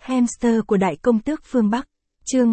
Hamster của Đại Công Tước phương Bắc. Chương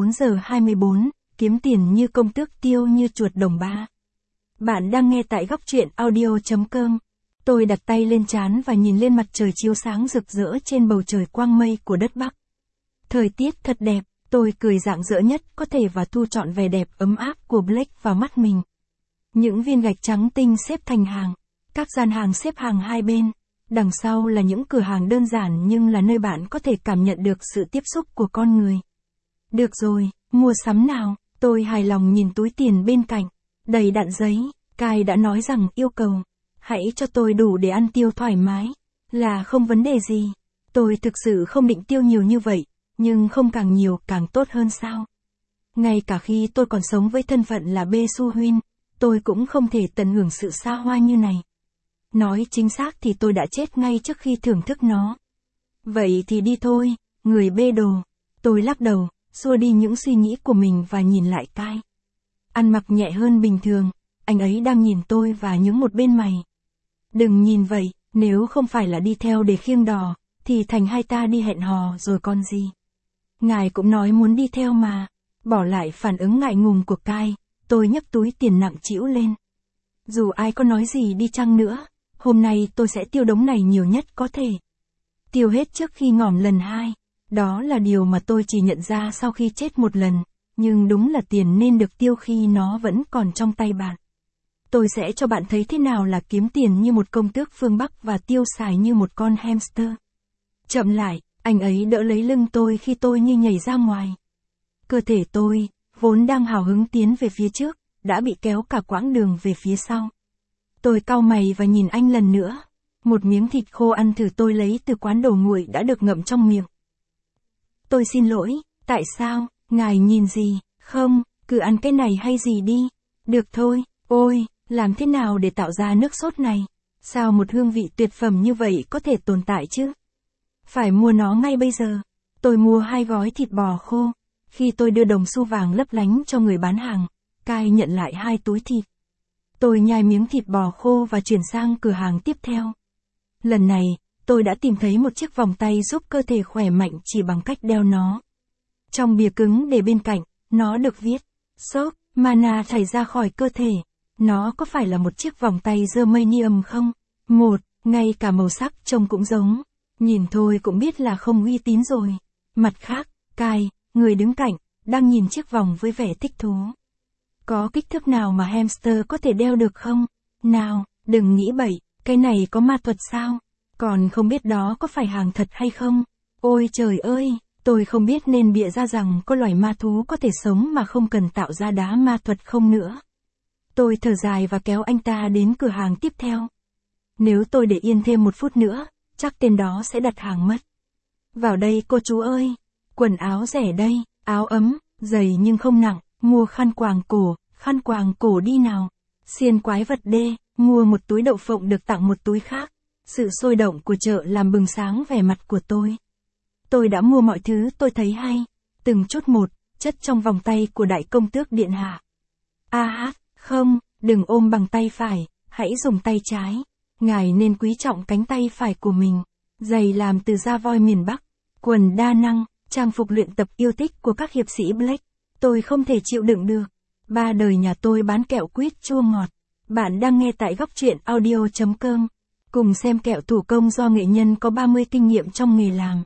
24:24, kiếm tiền như công tước tiêu như chuột đồng ba. Bạn đang nghe tại góc truyện audio.com. Tôi đặt tay lên trán và nhìn lên mặt trời chiếu sáng rực rỡ trên bầu trời quang mây của đất Bắc. Thời tiết thật đẹp, tôi cười rạng rỡ nhất có thể và thu trọn vẻ đẹp ấm áp của Blake vào mắt mình. Những viên gạch trắng tinh xếp thành hàng, các gian hàng xếp hàng hai bên. Đằng sau là những cửa hàng đơn giản nhưng là nơi bạn có thể cảm nhận được sự tiếp xúc của con người. Được rồi, mua sắm nào, tôi hài lòng nhìn túi tiền bên cạnh, đầy đặn giấy, Kai đã nói rằng yêu cầu, hãy cho tôi đủ để ăn tiêu thoải mái, là không vấn đề gì. Tôi thực sự không định tiêu nhiều như vậy, nhưng không càng nhiều càng tốt hơn sao. Ngay cả khi tôi còn sống với thân phận là Bê Su Huynh, tôi cũng không thể tận hưởng sự xa hoa như này. Nói chính xác thì tôi đã chết ngay trước khi thưởng thức nó. Vậy thì đi thôi, người bê đồ. Tôi lắc đầu, xua đi những suy nghĩ của mình và nhìn lại Kai. Ăn mặc nhẹ hơn bình thường, anh ấy đang nhìn tôi và nhướng một bên mày. Đừng nhìn vậy, nếu không phải là đi theo để khiêng đò, thì thành hai ta đi hẹn hò rồi còn gì. Ngài cũng nói muốn đi theo mà. Bỏ lại phản ứng ngại ngùng của Kai, tôi nhấc túi tiền nặng trĩu lên. Dù ai có nói gì đi chăng nữa, hôm nay tôi sẽ tiêu đống này nhiều nhất có thể. Tiêu hết trước khi ngỏm lần hai. Đó là điều mà tôi chỉ nhận ra sau khi chết một lần, nhưng đúng là tiền nên được tiêu khi nó vẫn còn trong tay bạn. Tôi sẽ cho bạn thấy thế nào là kiếm tiền như một công tước phương Bắc và tiêu xài như một con hamster. Chậm lại, anh ấy đỡ lấy lưng tôi khi tôi như nhảy ra ngoài. Cơ thể tôi, vốn đang hào hứng tiến về phía trước, đã bị kéo cả quãng đường về phía sau. Tôi cau mày và nhìn anh lần nữa. Một miếng thịt khô ăn thử tôi lấy từ quán đồ nguội đã được ngậm trong miệng. Tôi xin lỗi, tại sao, ngài nhìn gì, không, cứ ăn cái này hay gì đi. Được thôi, ôi, làm thế nào để tạo ra nước sốt này? Sao một hương vị tuyệt phẩm như vậy có thể tồn tại chứ? Phải mua nó ngay bây giờ. Tôi mua 2 gói thịt bò khô. Khi tôi đưa đồng xu vàng lấp lánh cho người bán hàng, Kai nhận lại 2 túi thịt. Tôi nhai miếng thịt bò khô và chuyển sang cửa hàng tiếp theo. Lần này, tôi đã tìm thấy một chiếc vòng tay giúp cơ thể khỏe mạnh chỉ bằng cách đeo nó. Trong bìa cứng để bên cạnh, nó được viết, Sop, mana chảy ra khỏi cơ thể. Nó có phải là một chiếc vòng tay germanium không? Ngay cả màu sắc trông cũng giống. Nhìn thôi cũng biết là không uy tín rồi. Mặt khác, Kai, người đứng cạnh, đang nhìn chiếc vòng với vẻ thích thú. Có kích thước nào mà hamster có thể đeo được không? Nào, đừng nghĩ bậy, cái này có ma thuật sao? Còn không biết đó có phải hàng thật hay không? Ôi trời ơi, tôi không biết nên bịa ra rằng có loài ma thú có thể sống mà không cần tạo ra đá ma thuật không nữa. Tôi thở dài và kéo anh ta đến cửa hàng tiếp theo. Nếu tôi để yên thêm 1 phút nữa, chắc tên đó sẽ đặt hàng mất. Vào đây cô chú ơi, quần áo rẻ đây, áo ấm, dày nhưng không nặng, mua khăn quàng cổ đi nào. Xiên quái vật đê, mua một túi đậu phộng được tặng một túi khác. Sự sôi động của chợ làm bừng sáng vẻ mặt của tôi. Tôi đã mua mọi thứ tôi thấy hay, từng chút một, chất trong vòng tay của Đại Công Tước điện hạ. Không, đừng ôm bằng tay phải, hãy dùng tay trái. Ngài nên quý trọng cánh tay phải của mình. Giày làm từ da voi miền Bắc, quần đa năng, trang phục luyện tập yêu thích của các hiệp sĩ Blake. Tôi không thể chịu đựng được. 3 đời nhà tôi bán kẹo quýt chua ngọt. Bạn đang nghe tại góc truyện audio.com. Cùng xem kẹo thủ công do nghệ nhân có 30 kinh nghiệm trong nghề làm.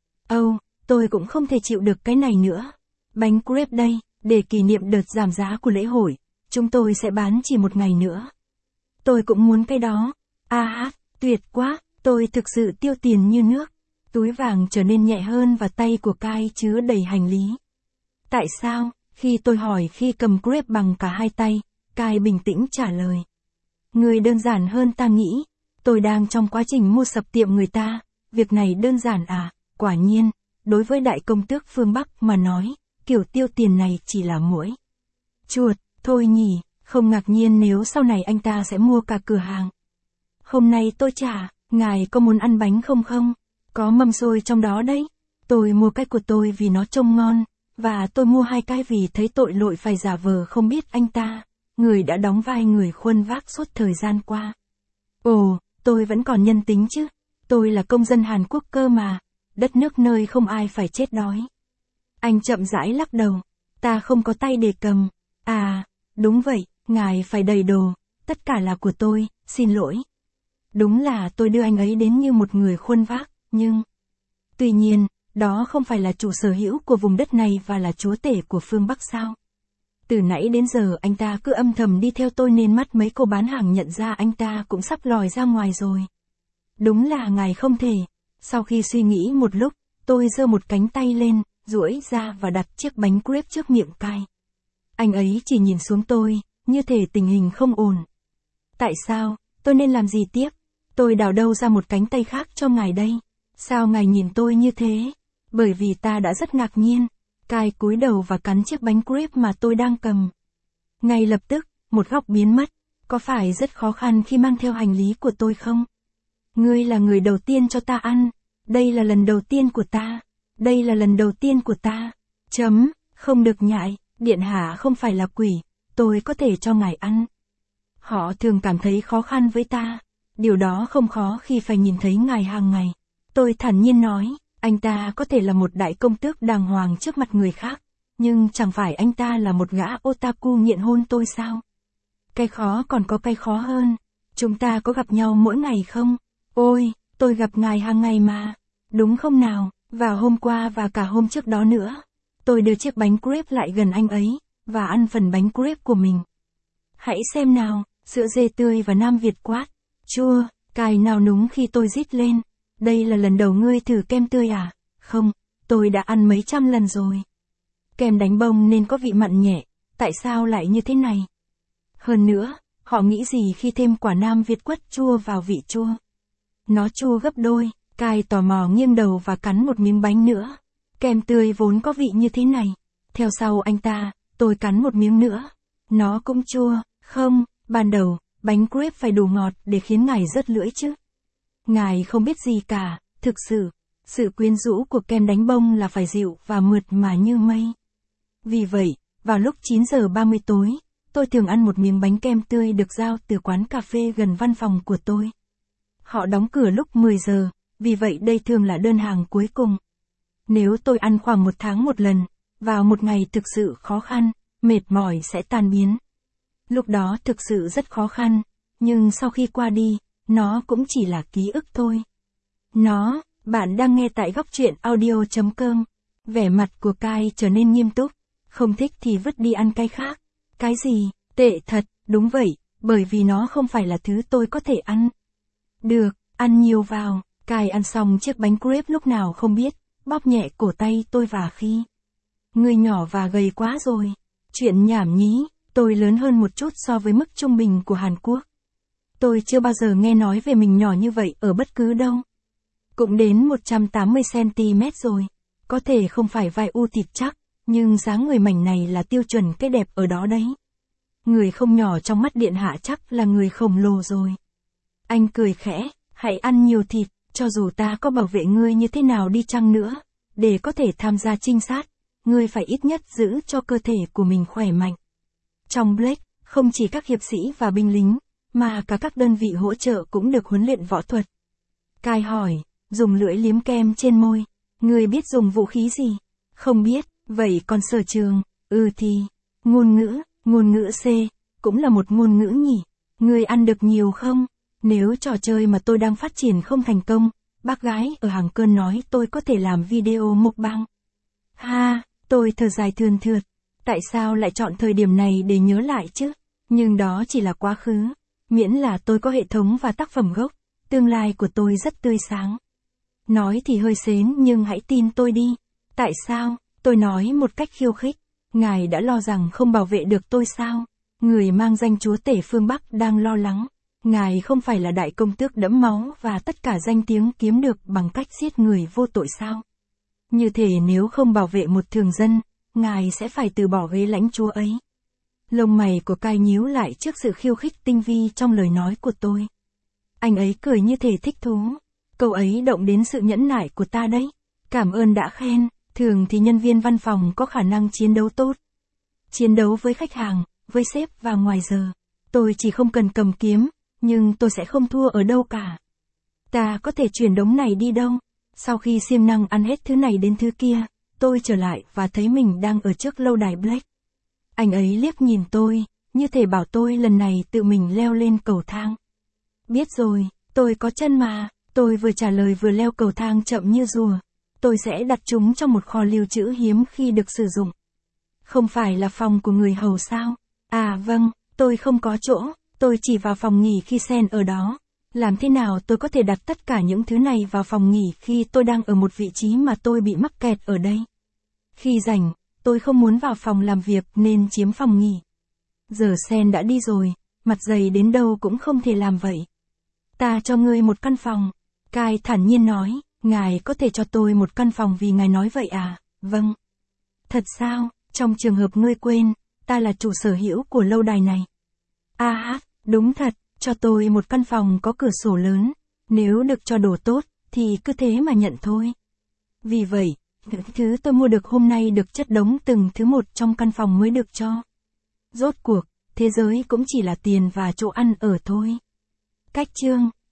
Tôi cũng không thể chịu được cái này nữa. Bánh crepe đây, để kỷ niệm đợt giảm giá của lễ hội. Chúng tôi sẽ bán chỉ 1 ngày nữa. Tôi cũng muốn cái đó. Tuyệt quá, tôi thực sự tiêu tiền như nước. Túi vàng trở nên nhẹ hơn và tay của Kai chứa đầy hành lý. Tại sao, khi tôi hỏi khi cầm crepe bằng cả 2 tay, Kai bình tĩnh trả lời. Người đơn giản hơn ta nghĩ. Tôi đang trong quá trình mua sập tiệm người ta. Việc này đơn giản à? Quả nhiên, đối với Đại Công Tước phương Bắc mà nói, kiểu tiêu tiền này chỉ là muỗi chuột, thôi nhỉ, không ngạc nhiên nếu sau này anh ta sẽ mua cả cửa hàng. Hôm nay tôi trả, ngài có muốn ăn bánh không? Có mâm xôi trong đó đấy. Tôi mua cái của tôi vì nó trông ngon, và tôi mua 2 cái vì thấy tội lỗi phải giả vờ không biết anh ta, người đã đóng vai người khuân vác suốt thời gian qua. Tôi vẫn còn nhân tính chứ. Tôi là công dân Hàn Quốc cơ mà. đất nước nơi không ai phải chết đói. Anh chậm rãi lắc đầu. Ta không có tay để cầm. À, đúng vậy, ngài phải đầy đồ, tất cả là của tôi, xin lỗi. Đúng là tôi đưa anh ấy đến như một người khuôn vác, nhưng... Tuy nhiên, đó không phải là chủ sở hữu của vùng đất này và là chúa tể của phương Bắc sao? Từ nãy đến giờ anh ta cứ âm thầm đi theo tôi nên mắt mấy cô bán hàng nhận ra anh ta cũng sắp lòi ra ngoài rồi. Đúng là ngài không thể. Sau khi suy nghĩ một lúc, tôi giơ một cánh tay lên, duỗi ra và đặt chiếc bánh crepe trước miệng cai. Anh ấy chỉ nhìn xuống tôi, như thể tình hình không ổn. Tại sao, tôi nên làm gì tiếp? Tôi đào đâu ra một cánh tay khác cho ngài đây? Sao ngài nhìn tôi như thế? Bởi vì ta đã rất ngạc nhiên. Cai cúi đầu và cắn chiếc bánh crepe mà tôi đang cầm. Ngay lập tức, một góc biến mất. Có phải rất khó khăn khi mang theo hành lý của tôi không? Ngươi là người đầu tiên cho ta ăn. Đây là lần đầu tiên của ta. Đây là lần đầu tiên của ta. Không được nhại, điện hạ không phải là quỷ. Tôi có thể cho ngài ăn. Họ thường cảm thấy khó khăn với ta. Điều đó không khó khi phải nhìn thấy ngài hàng ngày. Tôi thản nhiên nói, anh ta có thể là một đại công tước đàng hoàng trước mặt người khác. Nhưng chẳng phải anh ta là một gã otaku nghiện hôn tôi sao? Cái khó còn có cái khó hơn. Chúng ta có gặp nhau mỗi ngày không? Ôi, tôi gặp ngài hàng ngày mà. Đúng không nào? Và hôm qua và cả hôm trước đó nữa. Tôi đưa chiếc bánh crepe lại gần anh ấy, và ăn phần bánh crepe của mình. Hãy xem nào, sữa dê tươi và Nam Việt quát. Chua, cài nào núng khi tôi rít lên. Đây là lần đầu ngươi thử kem tươi à? Không, tôi đã ăn mấy trăm lần rồi. Kem đánh bông nên có vị mặn nhẹ, tại sao lại như thế này? Hơn nữa, họ nghĩ gì khi thêm quả Nam Việt quất chua vào vị chua? Nó chua gấp đôi, cài tò mò nghiêng đầu và cắn một miếng bánh nữa. Kem tươi vốn có vị như thế này. Theo sau anh ta, tôi cắn một miếng nữa. Nó cũng chua, không, ban đầu, bánh crepe phải đủ ngọt để khiến ngài rớt lưỡi chứ. Ngài không biết gì cả, thực sự, sự quyến rũ của kem đánh bông là phải dịu và mượt mà như mây. Vì vậy, vào lúc 9 giờ 30 tối, tôi thường ăn một miếng bánh kem tươi được giao từ quán cà phê gần văn phòng của tôi. Họ đóng cửa lúc 10 giờ, vì vậy đây thường là đơn hàng cuối cùng. Nếu tôi ăn khoảng 1 tháng một lần, vào một ngày thực sự khó khăn, mệt mỏi sẽ tan biến. Lúc đó thực sự rất khó khăn, nhưng sau khi qua đi, nó cũng chỉ là ký ức thôi. Bạn đang nghe tại góc truyện audio.com. Vẻ mặt của Kai trở nên nghiêm túc. Không thích thì vứt đi ăn cái khác. Cái gì? Tệ thật, đúng vậy, bởi vì nó không phải là thứ tôi có thể ăn. Được, ăn nhiều vào. Kai ăn xong chiếc bánh crepe lúc nào không biết, bóp nhẹ cổ tay tôi và khi. Người nhỏ và gầy quá rồi. Chuyện nhảm nhí, tôi lớn hơn một chút so với mức trung bình của Hàn Quốc. Tôi chưa bao giờ nghe nói về mình nhỏ như vậy ở bất cứ đâu. Cũng đến 180cm rồi. Có thể không phải vai u thịt chắc, nhưng dáng người mảnh này là tiêu chuẩn cái đẹp ở đó đấy. Người không nhỏ trong mắt điện hạ chắc là người khổng lồ rồi. Anh cười khẽ, hãy ăn nhiều thịt, cho dù ta có bảo vệ ngươi như thế nào đi chăng nữa. Để có thể tham gia trinh sát, ngươi phải ít nhất giữ cho cơ thể của mình khỏe mạnh. Trong Blake, không chỉ các hiệp sĩ và binh lính, mà cả các đơn vị hỗ trợ cũng được huấn luyện võ thuật. Kai hỏi, dùng lưỡi liếm kem trên môi. Ngươi biết dùng vũ khí gì? Không biết, vậy còn sở trường? Thì, ngôn ngữ C, cũng là một ngôn ngữ nhỉ? Ngươi ăn được nhiều không? Nếu trò chơi mà tôi đang phát triển không thành công, bác gái ở hàng cơn nói tôi có thể làm video mukbang. Tôi thở dài thườn thượt. Tại sao lại chọn thời điểm này để nhớ lại chứ? Nhưng đó chỉ là quá khứ. Miễn là tôi có hệ thống và tác phẩm gốc, tương lai của tôi rất tươi sáng. Nói thì hơi sến nhưng hãy tin tôi đi. Tại sao? Tôi nói một cách khiêu khích. Ngài đã lo rằng không bảo vệ được tôi sao? Người mang danh chúa tể phương Bắc đang lo lắng. Ngài không phải là đại công tước đẫm máu và tất cả danh tiếng kiếm được bằng cách giết người vô tội sao? Như thể nếu không bảo vệ một thường dân, ngài sẽ phải từ bỏ ghế lãnh chúa ấy. Lông mày của Kai nhíu lại trước sự khiêu khích tinh vi trong lời nói của tôi. Anh ấy cười như thể thích thú. Câu ấy động đến sự nhẫn nại của ta đấy. Cảm ơn đã khen, thường thì nhân viên văn phòng có khả năng chiến đấu tốt. Chiến đấu với khách hàng, với sếp và ngoài giờ. Tôi chỉ không cần cầm kiếm, nhưng tôi sẽ không thua ở đâu cả. Ta có thể chuyển đống này đi đâu? Sau khi siêng năng ăn hết thứ này đến thứ kia, tôi trở lại và thấy mình đang ở trước lâu đài Black. Anh ấy liếc nhìn tôi, như thể bảo tôi lần này tự mình leo lên cầu thang. Biết rồi, tôi có chân mà, tôi vừa trả lời vừa leo cầu thang chậm như rùa. Tôi sẽ đặt chúng trong một kho lưu trữ hiếm khi được sử dụng. Không phải là phòng của người hầu sao? À vâng, tôi không có chỗ, tôi chỉ vào phòng nghỉ khi Sen ở đó. Làm thế nào tôi có thể đặt tất cả những thứ này vào phòng nghỉ khi tôi đang ở một vị trí mà tôi bị mắc kẹt ở đây? Khi rảnh, tôi không muốn vào phòng làm việc nên chiếm phòng nghỉ. Giờ Sen đã đi rồi, mặt dày đến đâu cũng không thể làm vậy. Ta cho ngươi một căn phòng. Kai thản nhiên nói, ngài có thể cho tôi một căn phòng vì ngài nói vậy à? Vâng. Thật sao, trong trường hợp ngươi quên, ta là chủ sở hữu của lâu đài này. Đúng thật, cho tôi một căn phòng có cửa sổ lớn. Nếu được cho đồ tốt, thì cứ thế mà nhận thôi. Vì vậy, những thứ tôi mua được hôm nay được chất đống từng thứ một trong căn phòng mới được cho. Rốt cuộc, thế giới cũng chỉ là tiền và chỗ ăn ở thôi. Cách chương